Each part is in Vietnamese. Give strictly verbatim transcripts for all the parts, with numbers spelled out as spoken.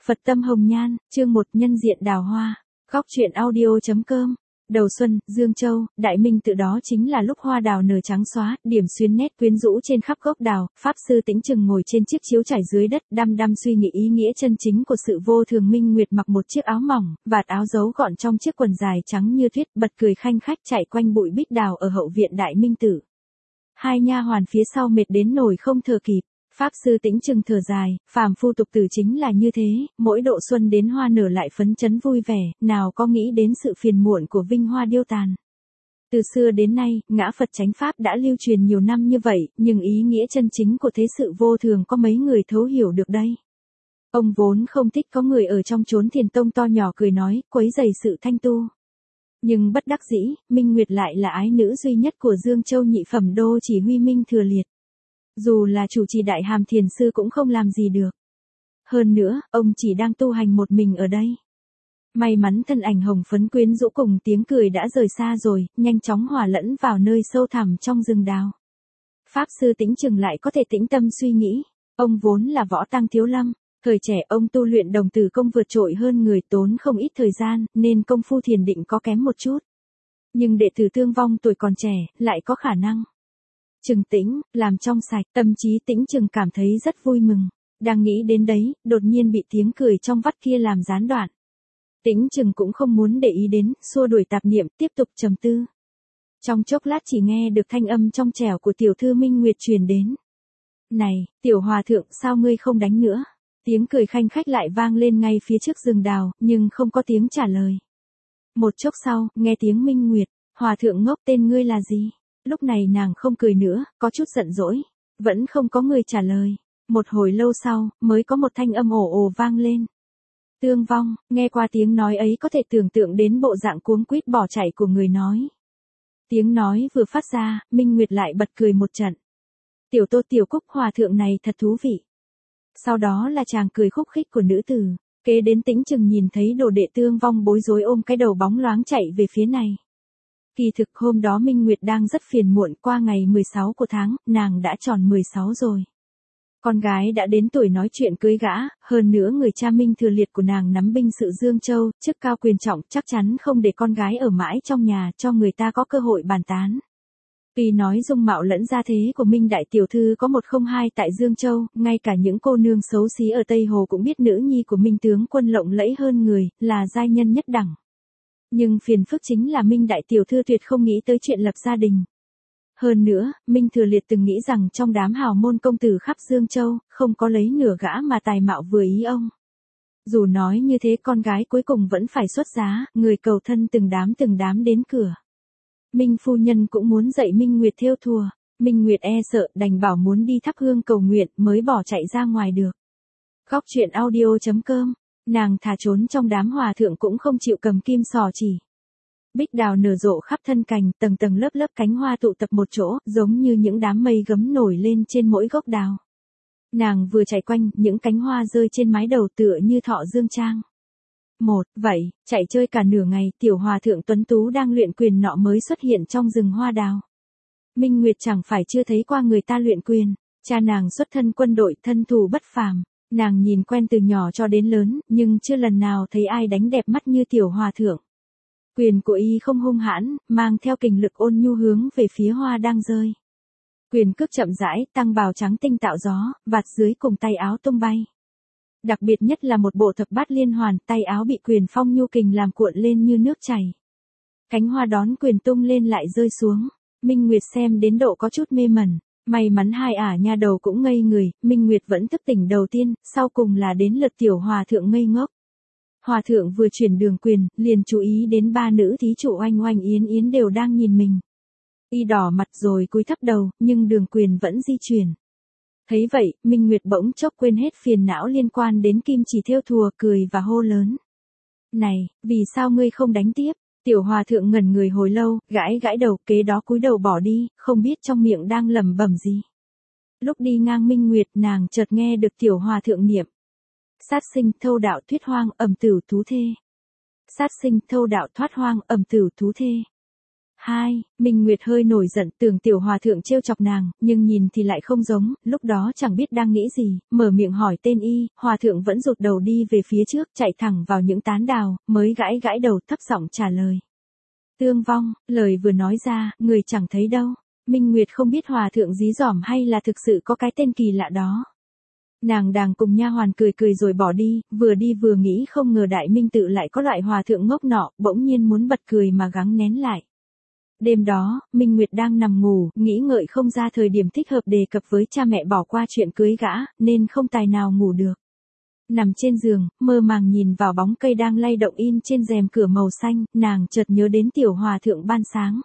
Phật tâm hồng nhan, chương một nhân diện đào hoa. Góc truyện audio.com. Đầu xuân, Dương Châu, Đại Minh tự đó chính là lúc hoa đào nở trắng xóa, điểm xuyến nét quyến rũ trên khắp gốc đào. Pháp sư Tĩnh Trừng ngồi trên chiếc chiếu trải dưới đất, đăm đăm suy nghĩ ý nghĩa chân chính của sự vô thường. Minh Nguyệt mặc một chiếc áo mỏng, vạt áo giấu gọn trong chiếc quần dài trắng như tuyết, bật cười khanh khách chạy quanh bụi bích đào ở hậu viện Đại Minh tử. Hai nha hoàn phía sau mệt đến nổi không thở kịp. Pháp sư Tĩnh Trừng thở dài, phàm phu tục tử chính là như thế, mỗi độ xuân đến hoa nở lại phấn chấn vui vẻ, nào có nghĩ đến sự phiền muộn của vinh hoa điêu tàn. Từ xưa đến nay, ngã Phật chánh pháp đã lưu truyền nhiều năm như vậy, nhưng ý nghĩa chân chính của thế sự vô thường có mấy người thấu hiểu được đây. Ông vốn không thích có người ở trong chốn thiền tông to nhỏ cười nói, quấy rầy sự thanh tu. Nhưng bất đắc dĩ, Minh Nguyệt lại là ái nữ duy nhất của Dương Châu nhị phẩm đô chỉ huy Minh Thừa Liệt. Dù là chủ trì đại hàm thiền sư cũng không làm gì được. Hơn nữa, ông chỉ đang tu hành một mình ở đây. May mắn thân ảnh hồng phấn quyến rũ cùng tiếng cười đã rời xa rồi, nhanh chóng hòa lẫn vào nơi sâu thẳm trong rừng đào. Pháp sư Tĩnh Trừng lại có thể tĩnh tâm suy nghĩ. Ông vốn là võ tăng thiếu lâm. Thời trẻ ông tu luyện đồng tử công vượt trội hơn người, tốn không ít thời gian, nên công phu thiền định có kém một chút. Nhưng đệ tử Thương Vong tuổi còn trẻ, lại có khả năng. Trừng tĩnh, làm trong sạch, tâm trí Tĩnh Trừng cảm thấy rất vui mừng. Đang nghĩ đến đấy, đột nhiên bị tiếng cười trong vắt kia làm gián đoạn. Tĩnh Trừng cũng không muốn để ý đến, xua đuổi tạp niệm, tiếp tục trầm tư. Trong chốc lát chỉ nghe được thanh âm trong trẻo của tiểu thư Minh Nguyệt truyền đến. Này, tiểu hòa thượng, sao ngươi không đánh nữa? Tiếng cười khanh khách lại vang lên ngay phía trước rừng đào, nhưng không có tiếng trả lời. Một chốc sau, nghe tiếng Minh Nguyệt, hòa thượng ngốc, tên ngươi là gì? Lúc này nàng không cười nữa, có chút giận dỗi. Vẫn không có người trả lời. Một hồi lâu sau, mới có một thanh âm ồ ồ vang lên. Thương Vong, nghe qua tiếng nói ấy có thể tưởng tượng đến bộ dạng cuống quýt bỏ chạy của người nói. Tiếng nói vừa phát ra, Minh Nguyệt lại bật cười một trận. Tiểu Tô Tiểu Cúc, hòa thượng này thật thú vị. Sau đó là chàng cười khúc khích của nữ tử. Kế đến Tĩnh Trừng nhìn thấy đồ đệ Thương Vong bối rối ôm cái đầu bóng loáng chạy về phía này. Kỳ thực hôm đó Minh Nguyệt đang rất phiền muộn, qua ngày mười sáu của tháng, nàng đã tròn mười sáu rồi. Con gái đã đến tuổi nói chuyện cưới gã, hơn nữa người cha Minh Thừa Liệt của nàng nắm binh sự Dương Châu, chức cao quyền trọng, chắc chắn không để con gái ở mãi trong nhà, cho người ta có cơ hội bàn tán. Tuy nói dung mạo lẫn gia thế của Minh đại tiểu thư có một không hai tại Dương Châu, ngay cả những cô nương xấu xí ở Tây Hồ cũng biết nữ nhi của Minh tướng quân lộng lẫy hơn người, là giai nhân nhất đẳng. Nhưng phiền phức chính là Minh đại tiểu thư tuyệt không nghĩ tới chuyện lập gia đình. Hơn nữa, Minh Thừa Liệt từng nghĩ rằng trong đám hào môn công tử khắp Dương Châu, không có lấy nửa gã mà tài mạo vừa ý ông. Dù nói như thế con gái cuối cùng vẫn phải xuất giá, người cầu thân từng đám từng đám đến cửa. Minh phu nhân cũng muốn dạy Minh Nguyệt thêu thùa, Minh Nguyệt e sợ đành bảo muốn đi thắp hương cầu nguyện mới bỏ chạy ra ngoài được. Góc truyện audio.com. Nàng thà trốn trong đám hòa thượng cũng không chịu cầm kim sò chỉ. Bích đào nở rộ khắp thân cành, tầng tầng lớp lớp cánh hoa tụ tập một chỗ, giống như những đám mây gấm nổi lên trên mỗi gốc đào. Nàng vừa chạy quanh, những cánh hoa rơi trên mái đầu tựa như thọ dương trang. Một, vậy, chạy chơi cả nửa ngày, tiểu hòa thượng tuấn tú đang luyện quyền nọ mới xuất hiện trong rừng hoa đào. Minh Nguyệt chẳng phải chưa thấy qua người ta luyện quyền, cha nàng xuất thân quân đội, thân thủ bất phàm. Nàng nhìn quen từ nhỏ cho đến lớn, nhưng chưa lần nào thấy ai đánh đẹp mắt như tiểu hòa thượng. Quyền của y không hung hãn, mang theo kình lực ôn nhu hướng về phía hoa đang rơi. Quyền cước chậm rãi, tăng bào trắng tinh tạo gió, vạt dưới cùng tay áo tung bay. Đặc biệt nhất là một bộ thập bát liên hoàn, tay áo bị quyền phong nhu kình làm cuộn lên như nước chảy. Cánh hoa đón quyền tung lên lại rơi xuống. Minh Nguyệt xem đến độ có chút mê mẩn. May mắn hai ả nha đầu cũng ngây người, Minh Nguyệt vẫn thức tỉnh đầu tiên, sau cùng là đến lượt tiểu hòa thượng ngây ngốc. Hòa thượng vừa chuyển đường quyền, liền chú ý đến ba nữ thí chủ Oanh Oanh Yến Yến đều đang nhìn mình. Y đỏ mặt rồi cúi thấp đầu, nhưng đường quyền vẫn di chuyển. Thấy vậy, Minh Nguyệt bỗng chốc quên hết phiền não liên quan đến kim chỉ thêu thùa, cười và hô lớn. Này, vì sao ngươi không đánh tiếp? Tiểu hòa thượng ngẩn người hồi lâu, gãi gãi đầu, kế đó cúi đầu bỏ đi, không biết trong miệng đang lẩm bẩm gì. Lúc đi ngang Minh Nguyệt, nàng chợt nghe được tiểu hòa thượng niệm. Sát sinh, thâu đạo thuyết hoang, ầm tửu thú thê. Sát sinh, thâu đạo thoát hoang, ầm tửu thú thê. Hai, Minh Nguyệt hơi nổi giận, tưởng tiểu hòa thượng trêu chọc nàng, nhưng nhìn thì lại không giống, lúc đó chẳng biết đang nghĩ gì, mở miệng hỏi tên y, hòa thượng vẫn rụt đầu đi về phía trước, chạy thẳng vào những tán đào, mới gãi gãi đầu thấp giọng trả lời. Tương Vong, lời vừa nói ra, người chẳng thấy đâu. Minh Nguyệt không biết hòa thượng dí dỏm hay là thực sự có cái tên kỳ lạ đó. Nàng đàng cùng nha hoàn cười cười rồi bỏ đi, vừa đi vừa nghĩ không ngờ Đại Minh Tự lại có loại hòa thượng ngốc nọ, bỗng nhiên muốn bật cười mà gắng nén lại. Đêm đó, Minh Nguyệt đang nằm ngủ, nghĩ ngợi không ra thời điểm thích hợp đề cập với cha mẹ bỏ qua chuyện cưới gã, nên không tài nào ngủ được. Nằm trên giường, mơ màng nhìn vào bóng cây đang lay động in trên rèm cửa màu xanh, nàng chợt nhớ đến tiểu hòa thượng ban sáng.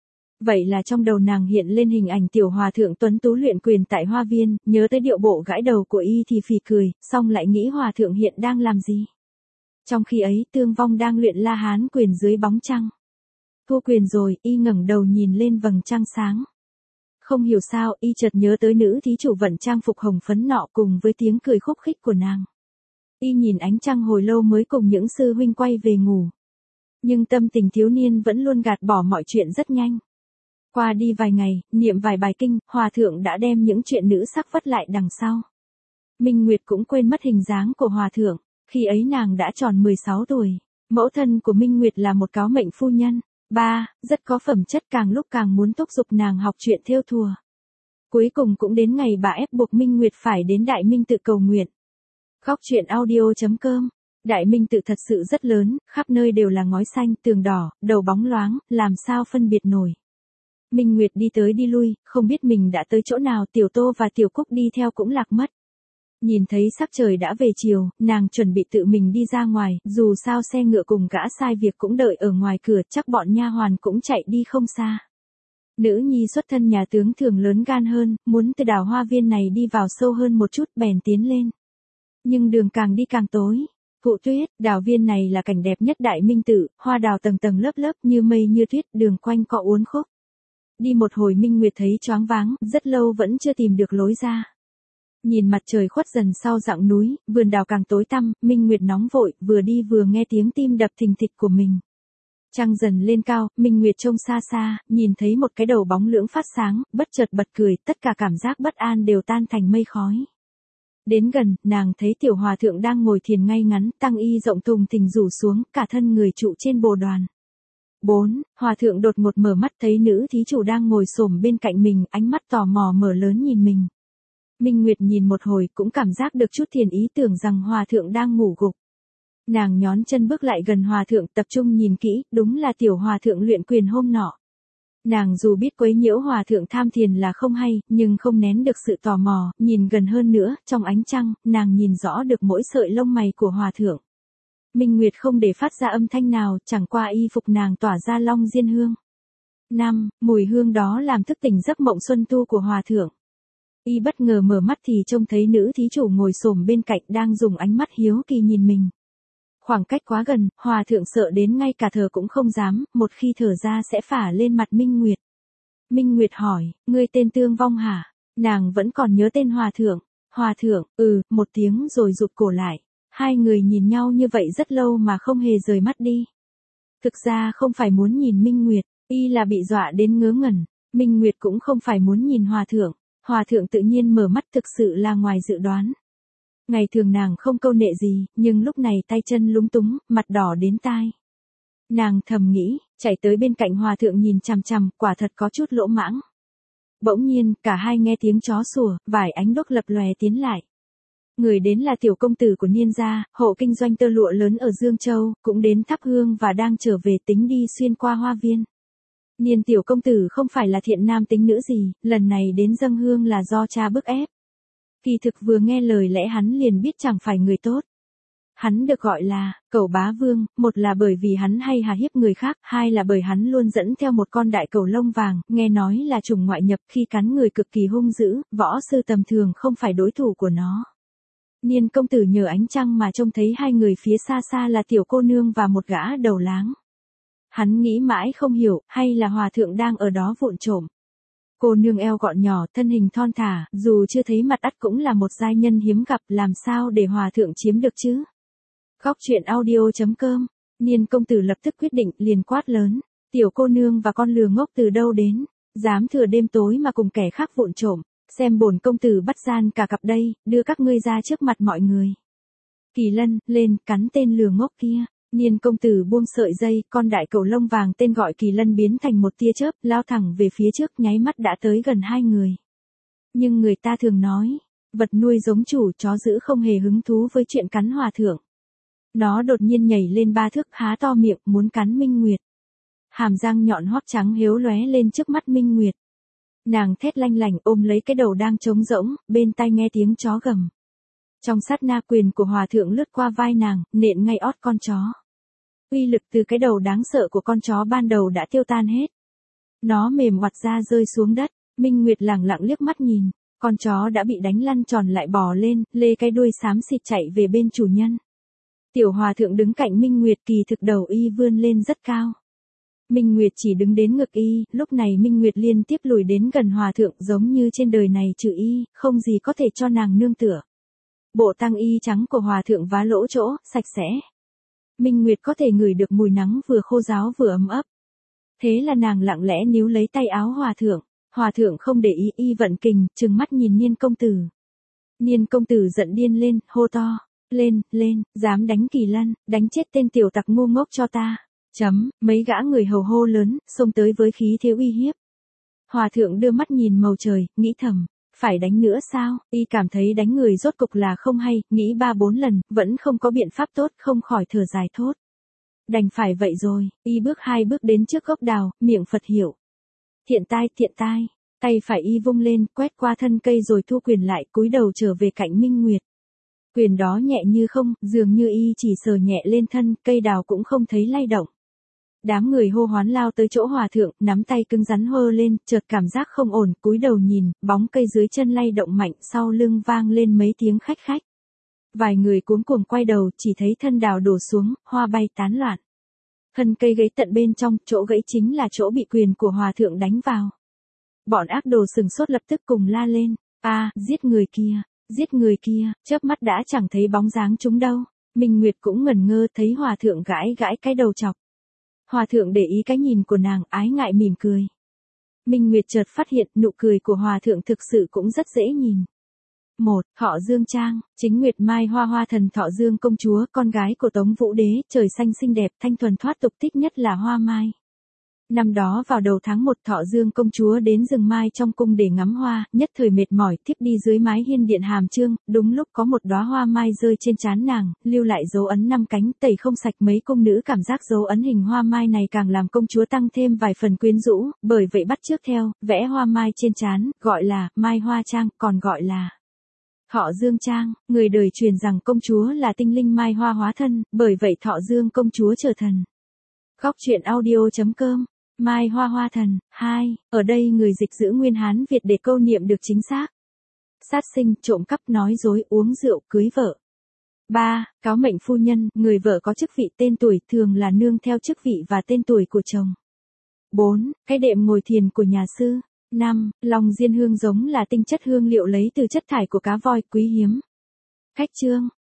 Vậy là trong đầu nàng hiện lên hình ảnh tiểu hòa thượng tuấn tú luyện quyền tại hoa viên, nhớ tới điệu bộ gãi đầu của y thì phì cười, xong lại nghĩ hòa thượng hiện đang làm gì. Trong khi ấy Tương Vong đang luyện La Hán quyền dưới bóng trăng. Thua quyền rồi, y ngẩng đầu nhìn lên vầng trăng sáng. Không hiểu sao, y chợt nhớ tới nữ thí chủ vận trang phục hồng phấn nọ cùng với tiếng cười khúc khích của nàng. Y nhìn ánh trăng hồi lâu mới cùng những sư huynh quay về ngủ. Nhưng tâm tình thiếu niên vẫn luôn gạt bỏ mọi chuyện rất nhanh. Qua đi vài ngày, niệm vài bài kinh, hòa thượng đã đem những chuyện nữ sắc vất lại đằng sau. Minh Nguyệt cũng quên mất hình dáng của hòa thượng, khi ấy nàng đã tròn mười sáu tuổi. Mẫu thân của Minh Nguyệt là một cáo mệnh phu nhân. Ba, rất có phẩm chất, càng lúc càng muốn thúc giục nàng học chuyện thêu thùa. Cuối cùng cũng đến ngày bà ép buộc Minh Nguyệt phải đến Đại Minh Tự cầu nguyện. Góc truyện audio chấm com. Đại Minh Tự thật sự rất lớn, khắp nơi đều là ngói xanh, tường đỏ, đầu bóng loáng, làm sao phân biệt nổi. Minh Nguyệt đi tới đi lui, không biết mình đã tới chỗ nào, Tiểu Tô và Tiểu Cúc đi theo cũng lạc mất. Nhìn thấy sắc trời đã về chiều, nàng chuẩn bị tự mình đi ra ngoài, dù sao xe ngựa cùng gã sai việc cũng đợi ở ngoài cửa, chắc bọn nha hoàn cũng chạy đi không xa. Nữ nhi xuất thân nhà tướng thường lớn gan hơn, muốn từ đào hoa viên này đi vào sâu hơn một chút, bèn tiến lên. Nhưng đường càng đi càng tối. Phụ tuyết, đào viên này là cảnh đẹp nhất Đại Minh Tự, hoa đào tầng tầng lớp lớp như mây như tuyết, đường quanh co uốn khúc. Đi một hồi Minh Nguyệt thấy choáng váng, rất lâu vẫn chưa tìm được lối ra. Nhìn mặt trời khuất dần sau dặng núi, vườn đào càng tối tăm, Minh Nguyệt nóng vội, vừa đi vừa nghe tiếng tim đập thình thịch của mình. Trăng dần lên cao, Minh Nguyệt trông xa xa, nhìn thấy một cái đầu bóng lưỡng phát sáng, bất chợt bật cười, tất cả cảm giác bất an đều tan thành mây khói. Đến gần, nàng thấy tiểu hòa thượng đang ngồi thiền ngay ngắn, tăng y rộng thùng thình rủ xuống, cả thân người trụ trên bồ đoàn. Bốn, hòa thượng đột ngột mở mắt thấy nữ thí chủ đang ngồi xổm bên cạnh mình, ánh mắt tò mò mở lớn nhìn mình. Minh Nguyệt nhìn một hồi cũng cảm giác được chút thiền ý, tưởng rằng hòa thượng đang ngủ gục. Nàng nhón chân bước lại gần hòa thượng, tập trung nhìn kỹ, đúng là tiểu hòa thượng luyện quyền hôm nọ. Nàng dù biết quấy nhiễu hòa thượng tham thiền là không hay, nhưng không nén được sự tò mò, nhìn gần hơn nữa, trong ánh trăng, nàng nhìn rõ được mỗi sợi lông mày của hòa thượng. Minh Nguyệt không để phát ra âm thanh nào, chẳng qua y phục nàng tỏa ra long diên hương. Năm, mùi hương đó làm thức tỉnh giấc mộng xuân tu của hòa thượng. Y bất ngờ mở mắt thì trông thấy nữ thí chủ ngồi xổm bên cạnh đang dùng ánh mắt hiếu kỳ nhìn mình. Khoảng cách quá gần, hòa thượng sợ đến ngay cả thở cũng không dám, một khi thở ra sẽ phả lên mặt Minh Nguyệt. Minh Nguyệt hỏi, ngươi tên Tương Vong hả? Nàng vẫn còn nhớ tên hòa thượng. Hòa thượng, ừ, một tiếng rồi rụt cổ lại. Hai người nhìn nhau như vậy rất lâu mà không hề rời mắt đi. Thực ra không phải muốn nhìn Minh Nguyệt, y là bị dọa đến ngớ ngẩn. Minh Nguyệt cũng không phải muốn nhìn hòa thượng. Hòa thượng tự nhiên mở mắt, thực sự là ngoài dự đoán. Ngày thường nàng không câu nệ gì, nhưng lúc này tay chân lúng túng, mặt đỏ đến tai. Nàng thầm nghĩ, chạy tới bên cạnh hòa thượng nhìn chằm chằm, quả thật có chút lỗ mãng. Bỗng nhiên, cả hai nghe tiếng chó sủa, vài ánh đuốc lập lòe tiến lại. Người đến là tiểu công tử của Niên gia, hộ kinh doanh tơ lụa lớn ở Dương Châu, cũng đến thắp hương và đang trở về, tính đi xuyên qua hoa viên. Niên tiểu công tử không phải là thiện nam tính nữ gì, lần này đến dâng hương là do cha bức ép. Kỳ thực vừa nghe lời lẽ hắn liền biết chẳng phải người tốt. Hắn được gọi là Cẩu Bá Vương, một là bởi vì hắn hay hà hiếp người khác, hai là bởi hắn luôn dẫn theo một con đại cẩu lông vàng, nghe nói là chủng ngoại nhập, khi cắn người cực kỳ hung dữ, võ sư tầm thường không phải đối thủ của nó. Niên công tử nhờ ánh trăng mà trông thấy hai người phía xa xa là tiểu cô nương và một gã đầu láng. Hắn nghĩ mãi không hiểu, hay là hòa thượng đang ở đó vụng trộm. Cô nương eo gọn nhỏ, thân hình thon thả, dù chưa thấy mặt ắt cũng là một giai nhân hiếm gặp, làm sao để hòa thượng chiếm được chứ? Góc truyện audio chấm com. Niên công tử lập tức quyết định, liền quát lớn. Tiểu cô nương và con lừa ngốc từ đâu đến, dám thừa đêm tối mà cùng kẻ khác vụng trộm, xem bổn công tử bắt gian cả cặp đây, đưa các ngươi ra trước mặt mọi người. Kỳ Lân, lên, cắn tên lừa ngốc kia. Niên công tử buông sợi dây, con đại cẩu lông vàng tên gọi Kỳ Lân biến thành một tia chớp, lao thẳng về phía trước, nháy mắt đã tới gần hai người. Nhưng người ta thường nói, vật nuôi giống chủ, chó giữ không hề hứng thú với chuyện cắn hòa thượng. Nó đột nhiên nhảy lên ba thước, há to miệng, muốn cắn Minh Nguyệt. Hàm răng nhọn hoắt trắng hiếu lóe lên trước mắt Minh Nguyệt. Nàng thét lanh lảnh ôm lấy cái đầu đang trống rỗng, bên tai nghe tiếng chó gầm. Trong sát na quyền của hòa thượng lướt qua vai nàng, nện ngay ót con chó. Uy lực từ cái đầu đáng sợ của con chó ban đầu đã tiêu tan hết. Nó mềm oặt ra rơi xuống đất, Minh Nguyệt lẳng lặng liếc mắt nhìn, con chó đã bị đánh lăn tròn lại bò lên, lê cái đuôi xám xịt chạy về bên chủ nhân. Tiểu hòa thượng đứng cạnh Minh Nguyệt, kỳ thực đầu y vươn lên rất cao. Minh Nguyệt chỉ đứng đến ngực y, lúc này Minh Nguyệt liên tiếp lùi đến gần hòa thượng, giống như trên đời này trừ y, không gì có thể cho nàng nương tựa. Bộ tang y trắng của hòa thượng vá lỗ chỗ, sạch sẽ. Minh Nguyệt có thể ngửi được mùi nắng vừa khô ráo vừa ấm ấp. Thế là nàng lặng lẽ níu lấy tay áo hòa thượng. Hòa thượng không để ý, y vận kình, trừng mắt nhìn Niên công tử. Niên công tử giận điên lên, hô to. Lên, lên, dám đánh Kỳ Lân, đánh chết tên tiểu tặc ngu ngốc cho ta. Chấm, mấy gã người hầu hô lớn, xông tới với khí thế uy hiếp. Hòa thượng đưa mắt nhìn màu trời, nghĩ thầm. Phải đánh nữa sao, y cảm thấy đánh người rốt cục là không hay, nghĩ ba bốn lần, vẫn không có biện pháp tốt, không khỏi thở dài thốt. Đành phải vậy rồi, y bước hai bước đến trước gốc đào, miệng Phật hiệu. Thiện tai, thiện tai, tay phải y vung lên, quét qua thân cây rồi thu quyền lại, cúi đầu trở về cạnh Minh Nguyệt. Quyền đó nhẹ như không, dường như y chỉ sờ nhẹ lên thân, cây đào cũng không thấy lay động. Đám người hô hoán lao tới chỗ hòa thượng, nắm tay cứng rắn hơ lên, chợt cảm giác không ổn, cúi đầu nhìn, bóng cây dưới chân lay động mạnh, sau lưng vang lên mấy tiếng khách khách. Vài người cuống cuồng quay đầu, chỉ thấy thân đào đổ xuống, hoa bay tán loạn. Thân cây gãy tận bên trong, chỗ gãy chính là chỗ bị quyền của hòa thượng đánh vào. Bọn ác đồ sừng sốt lập tức cùng la lên, a, giết người kia, giết người kia, chớp mắt đã chẳng thấy bóng dáng chúng đâu. Minh Nguyệt cũng ngẩn ngơ, thấy hòa thượng gãi gãi cái đầu chọc. Hòa thượng để ý cái nhìn của nàng, ái ngại mỉm cười. Minh Nguyệt chợt phát hiện nụ cười của hòa thượng thực sự cũng rất dễ nhìn. Một, Thọ Dương Trang, chính Nguyệt Mai Hoa Hoa thần Thọ Dương công chúa, con gái của Tống Vũ Đế, trời xanh xinh đẹp, thanh thuần thoát tục, thích nhất là hoa mai. Năm đó vào đầu tháng một, Thọ Dương công chúa đến rừng mai trong cung để ngắm hoa, nhất thời mệt mỏi, thiếp đi dưới mái hiên điện Hàm Chương, đúng lúc có một đóa hoa mai rơi trên trán nàng, lưu lại dấu ấn năm cánh, tẩy không sạch. Mấy cung nữ cảm giác dấu ấn hình hoa mai này càng làm công chúa tăng thêm vài phần quyến rũ, bởi vậy bắt chước theo, vẽ hoa mai trên trán, gọi là Mai Hoa Trang, còn gọi là Thọ Dương Trang. Người đời truyền rằng công chúa là tinh linh mai hoa hóa thân, bởi vậy Thọ Dương công chúa trở thần. Góc truyện audio chấm com. Mai Hoa Hoa thần. Hai. Ở đây người dịch giữ nguyên Hán Việt để câu niệm được chính xác. Sát sinh, trộm cắp, nói dối, uống rượu, cưới vợ. Ba. Cáo mệnh phu nhân, người vợ có chức vị tên tuổi, thường là nương theo chức vị và tên tuổi của chồng. Bốn. Cái đệm ngồi thiền của nhà sư. Năm. Lòng diên hương giống là tinh chất hương liệu lấy từ chất thải của cá voi, quý hiếm. Khách chương.